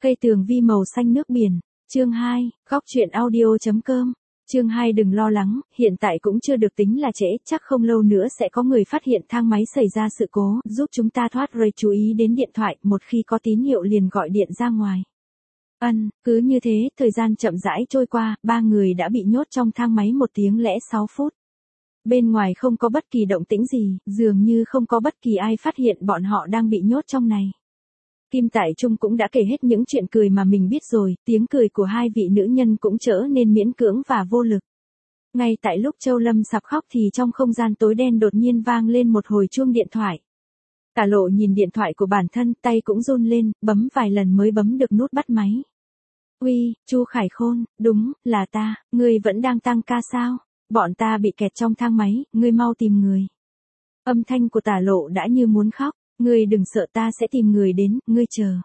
Cây tường vi màu xanh nước biển. Chương 2, góc truyện audio.com. Chương 2 đừng lo lắng, hiện tại cũng chưa được tính là trễ, chắc không lâu nữa sẽ có người phát hiện thang máy xảy ra sự cố, giúp chúng ta thoát rồi chú ý đến điện thoại, một khi có tín hiệu liền gọi điện ra ngoài. Cứ như thế, thời gian chậm rãi trôi qua, ba người đã bị nhốt trong thang máy 1 tiếng lẻ 6 phút. Bên ngoài không có bất kỳ động tĩnh gì, dường như không có bất kỳ ai phát hiện bọn họ đang bị nhốt trong này. Kim Tại Trung cũng đã kể hết những chuyện cười mà mình biết rồi, tiếng cười của hai vị nữ nhân cũng trở nên miễn cưỡng và vô lực. Ngay tại lúc Châu Lâm sắp khóc thì trong không gian tối đen đột nhiên vang lên một hồi chuông điện thoại. Tả Lộ nhìn điện thoại của bản thân, tay cũng run lên, bấm vài lần mới bấm được nút bắt máy. Uy, Chu Khải Khôn, đúng, là ta, ngươi vẫn đang tăng ca sao? Bọn ta bị kẹt trong thang máy, ngươi mau tìm người. Âm thanh của Tả Lộ đã như muốn khóc. Ngươi đừng sợ, ta sẽ tìm người đến, ngươi chờ.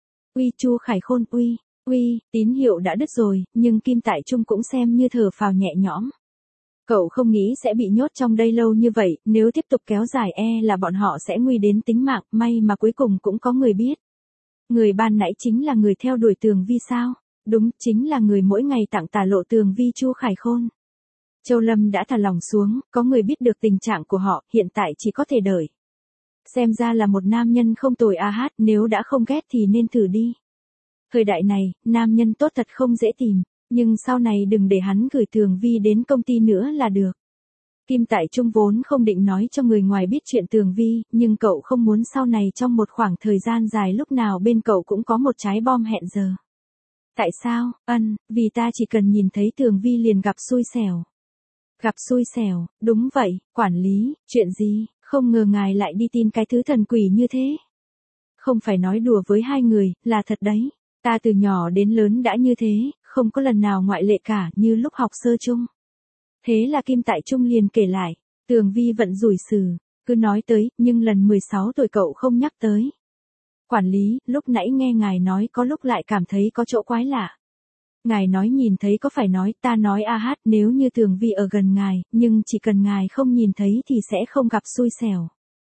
Uy Chu Khải Khôn, uy, tín hiệu đã đứt rồi, nhưng Kim Tại Trung cũng xem như thở phào nhẹ nhõm. Cậu không nghĩ sẽ bị nhốt trong đây lâu như vậy, nếu tiếp tục kéo dài là bọn họ sẽ nguy đến tính mạng, may mà cuối cùng cũng có người biết. Người ban nãy chính là người theo đuổi Tường Vi sao? Đúng, chính là người mỗi ngày tặng Tả Lộ Tường Vi Chu Khải Khôn. Châu Lâm đã thả lỏng xuống, có người biết được tình trạng của họ, hiện tại chỉ có thể đợi. Xem ra là một nam nhân không tồi nếu đã không ghét thì nên thử đi. Thời đại này, nam nhân tốt thật không dễ tìm, nhưng sau này đừng để hắn gửi Tường Vi đến công ty nữa là được. Kim Tại Trung vốn không định nói cho người ngoài biết chuyện Tường Vi, nhưng cậu không muốn sau này trong một khoảng thời gian dài lúc nào bên cậu cũng có một trái bom hẹn giờ. Tại sao? Vì ta chỉ cần nhìn thấy Tường Vi liền gặp xui xẻo. Gặp xui xẻo, đúng vậy, quản lý, chuyện gì? Không ngờ ngài lại đi tin cái thứ thần quỷ như thế. Không phải nói đùa với hai người, là thật đấy. Ta từ nhỏ đến lớn đã như thế, không có lần nào ngoại lệ cả, như lúc học sơ chung. Thế là Kim Tại Trung liền kể lại, Tường Vi vận rủi xử, cứ nói tới, nhưng lần 16 tuổi cậu không nhắc tới. Quản lý, lúc nãy nghe ngài nói có lúc lại cảm thấy có chỗ quái lạ. Ngài nói nhìn thấy có phải nói, ta nói nếu như Tường Vi ở gần ngài, nhưng chỉ cần ngài không nhìn thấy thì sẽ không gặp xui xẻo.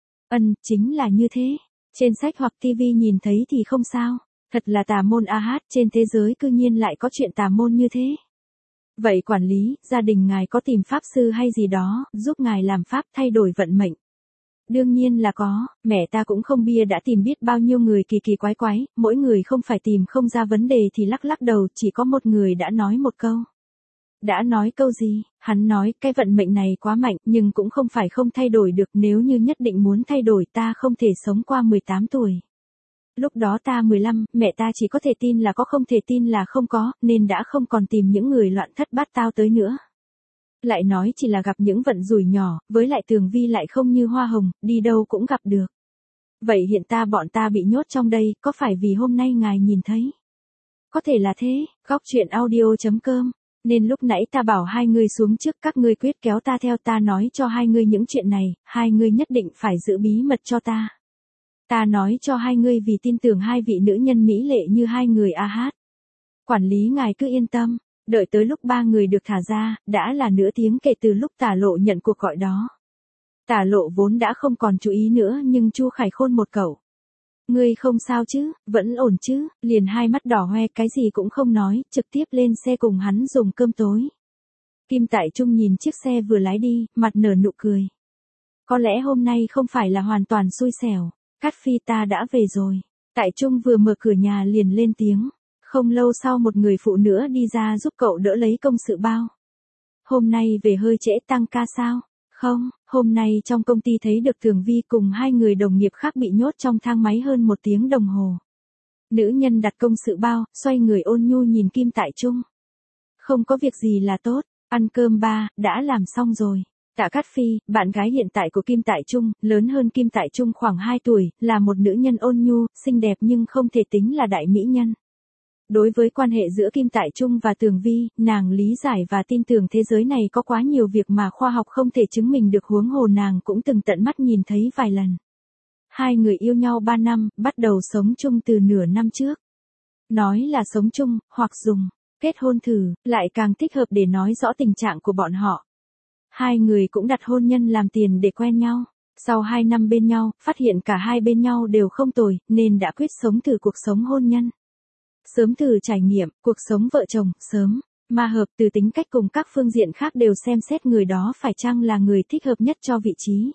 Chính là như thế. Trên sách hoặc tivi nhìn thấy thì không sao. Thật là tà môn trên thế giới cư nhiên lại có chuyện tà môn như thế. Vậy quản lý, gia đình ngài có tìm pháp sư hay gì đó, giúp ngài làm pháp thay đổi vận mệnh? Đương nhiên là có, mẹ ta cũng không bia đã tìm biết bao nhiêu người kỳ kỳ quái quái, mỗi người không phải tìm không ra vấn đề thì lắc lắc đầu, chỉ có một người đã nói một câu. Đã nói câu gì? Hắn nói, cái vận mệnh này quá mạnh, nhưng cũng không phải không thay đổi được, nếu như nhất định muốn thay đổi ta không thể sống qua 18 tuổi. Lúc đó ta 15, mẹ ta chỉ có thể tin là có không thể tin là không có, nên đã không còn tìm những người loạn thất bát tao tới nữa. Lại nói chỉ là gặp những vận rủi nhỏ, với lại Tường Vi lại không như hoa hồng, đi đâu cũng gặp được. Vậy hiện bọn ta bị nhốt trong đây, có phải vì hôm nay ngài nhìn thấy? Có thể là thế, góc truyện audio.com. Nên lúc nãy ta bảo hai người xuống trước, các ngươi quyết kéo ta theo, ta nói cho hai người những chuyện này, hai người nhất định phải giữ bí mật cho ta. Ta nói cho hai người vì tin tưởng hai vị nữ nhân mỹ lệ như hai người Quản lý ngài cứ yên tâm, đợi tới lúc ba người được thả ra, đã là nửa tiếng kể từ lúc Tả Lộ nhận cuộc gọi đó. Tả Lộ vốn đã không còn chú ý nữa nhưng Chu Khải Khôn một cậu. Ngươi không sao chứ, vẫn ổn chứ, liền hai mắt đỏ hoe cái gì cũng không nói, trực tiếp lên xe cùng hắn dùng cơm tối. Kim Tại Trung nhìn chiếc xe vừa lái đi, mặt nở nụ cười. Có lẽ hôm nay không phải là hoàn toàn xui xẻo, Cát Phi ta đã về rồi. Tại Trung vừa mở cửa nhà liền lên tiếng. Không lâu sau một người phụ nữa đi ra giúp cậu đỡ lấy công sự bao. Hôm nay về hơi trễ tăng ca sao? Không, hôm nay trong công ty thấy được Tường Vi cùng hai người đồng nghiệp khác bị nhốt trong thang máy hơn 1 tiếng đồng hồ. Nữ nhân đặt công sự bao, xoay người ôn nhu nhìn Kim Tại Trung. Không có việc gì là tốt, ăn cơm ba, đã làm xong rồi. Tạ Cát Phi, bạn gái hiện tại của Kim Tại Trung, lớn hơn Kim Tại Trung khoảng 2 tuổi, là một nữ nhân ôn nhu, xinh đẹp nhưng không thể tính là đại mỹ nhân. Đối với quan hệ giữa Kim Tại Trung và Tường Vi, nàng lý giải và tin tưởng thế giới này có quá nhiều việc mà khoa học không thể chứng minh được, huống hồ nàng cũng từng tận mắt nhìn thấy vài lần. Hai người yêu nhau 3 năm, bắt đầu sống chung từ nửa năm trước. Nói là sống chung, hoặc dùng kết hôn thử, lại càng thích hợp để nói rõ tình trạng của bọn họ. Hai người cũng đặt hôn nhân làm tiền để quen nhau. Sau 2 năm bên nhau, phát hiện cả hai bên nhau đều không tồi, nên đã quyết sống thử cuộc sống hôn nhân. Sớm thử trải nghiệm, cuộc sống vợ chồng, sớm. Mà hợp từ tính cách cùng các phương diện khác đều xem xét người đó phải chăng là người thích hợp nhất cho vị trí.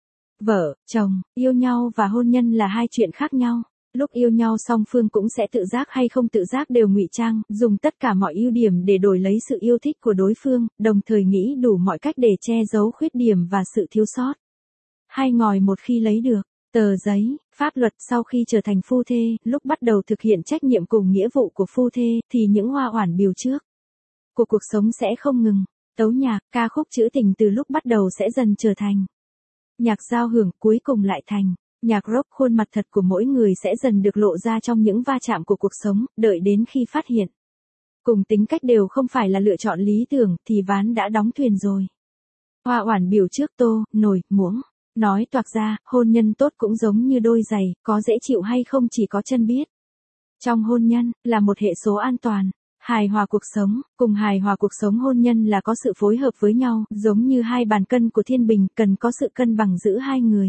Vợ, chồng, yêu nhau và hôn nhân là hai chuyện khác nhau. Lúc yêu nhau song phương cũng sẽ tự giác hay không tự giác đều ngụy trang, dùng tất cả mọi ưu điểm để đổi lấy sự yêu thích của đối phương, đồng thời nghĩ đủ mọi cách để che giấu khuyết điểm và sự thiếu sót. Hay ngòi một khi lấy được tờ giấy, pháp luật sau khi trở thành phu thê, lúc bắt đầu thực hiện trách nhiệm cùng nghĩa vụ của phu thê, thì những hoa oản biểu trước của cuộc sống sẽ không ngừng. Tấu nhạc, ca khúc trữ tình từ lúc bắt đầu sẽ dần trở thành nhạc giao hưởng, cuối cùng lại thành nhạc rock. Khuôn mặt thật của mỗi người sẽ dần được lộ ra trong những va chạm của cuộc sống, đợi đến khi phát hiện cùng tính cách đều không phải là lựa chọn lý tưởng, thì ván đã đóng thuyền rồi. Hoa oản biểu trước tô, nồi, muỗng. Nói toạc ra, hôn nhân tốt cũng giống như đôi giày, có dễ chịu hay không chỉ có chân biết. Trong hôn nhân, là một hệ số an toàn. Hài hòa cuộc sống, cùng hài hòa cuộc sống hôn nhân là có sự phối hợp với nhau, giống như hai bàn cân của thiên bình, cần có sự cân bằng giữa hai người.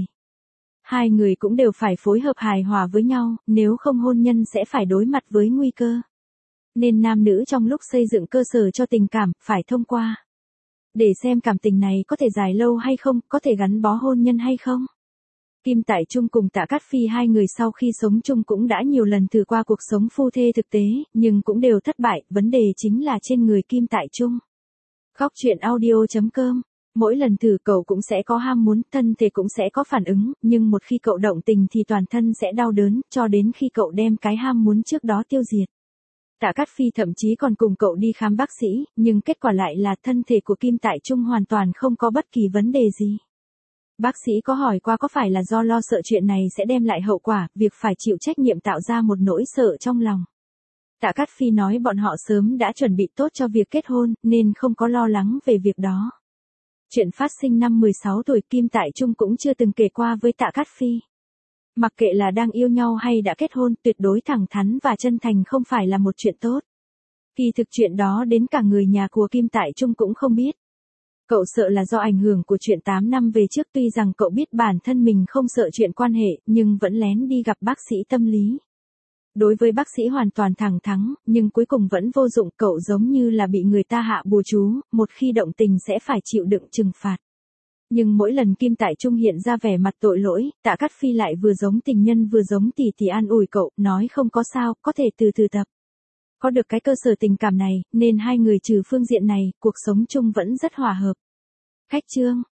Hai người cũng đều phải phối hợp hài hòa với nhau, nếu không hôn nhân sẽ phải đối mặt với nguy cơ. Nên nam nữ trong lúc xây dựng cơ sở cho tình cảm, phải thông qua để xem cảm tình này có thể dài lâu hay không, có thể gắn bó hôn nhân hay không. Kim Tại Trung cùng Tạ Cát Phi, hai người sau khi sống chung cũng đã nhiều lần thử qua cuộc sống phu thê thực tế, nhưng cũng đều thất bại, vấn đề chính là trên người Kim Tại Trung. Góc truyện audio.com. Mỗi lần thử cậu cũng sẽ có ham muốn, thân thể cũng sẽ có phản ứng, nhưng một khi cậu động tình thì toàn thân sẽ đau đớn, cho đến khi cậu đem cái ham muốn trước đó tiêu diệt. Tạ Cát Phi thậm chí còn cùng cậu đi khám bác sĩ, nhưng kết quả lại là thân thể của Kim Tại Trung hoàn toàn không có bất kỳ vấn đề gì. Bác sĩ có hỏi qua có phải là do lo sợ chuyện này sẽ đem lại hậu quả, việc phải chịu trách nhiệm tạo ra một nỗi sợ trong lòng. Tạ Cát Phi nói bọn họ sớm đã chuẩn bị tốt cho việc kết hôn, nên không có lo lắng về việc đó. Chuyện phát sinh năm 16 tuổi, Kim Tại Trung cũng chưa từng kể qua với Tạ Cát Phi. Mặc kệ là đang yêu nhau hay đã kết hôn, tuyệt đối thẳng thắn và chân thành không phải là một chuyện tốt. Kỳ thực chuyện đó đến cả người nhà của Kim Tại Trung cũng không biết. Cậu sợ là do ảnh hưởng của chuyện 8 năm về trước, tuy rằng cậu biết bản thân mình không sợ chuyện quan hệ, nhưng vẫn lén đi gặp bác sĩ tâm lý. Đối với bác sĩ hoàn toàn thẳng thắn, nhưng cuối cùng vẫn vô dụng, cậu giống như là bị người ta hạ bùa chú, một khi động tình sẽ phải chịu đựng trừng phạt. Nhưng mỗi lần Kim Tại Trung hiện ra vẻ mặt tội lỗi, Tạ Cát Phi lại vừa giống tình nhân vừa giống tỷ tỷ an ủi cậu, nói không có sao, có thể từ từ tập. Có được cái cơ sở tình cảm này, nên hai người trừ phương diện này, cuộc sống chung vẫn rất hòa hợp. Khách chương.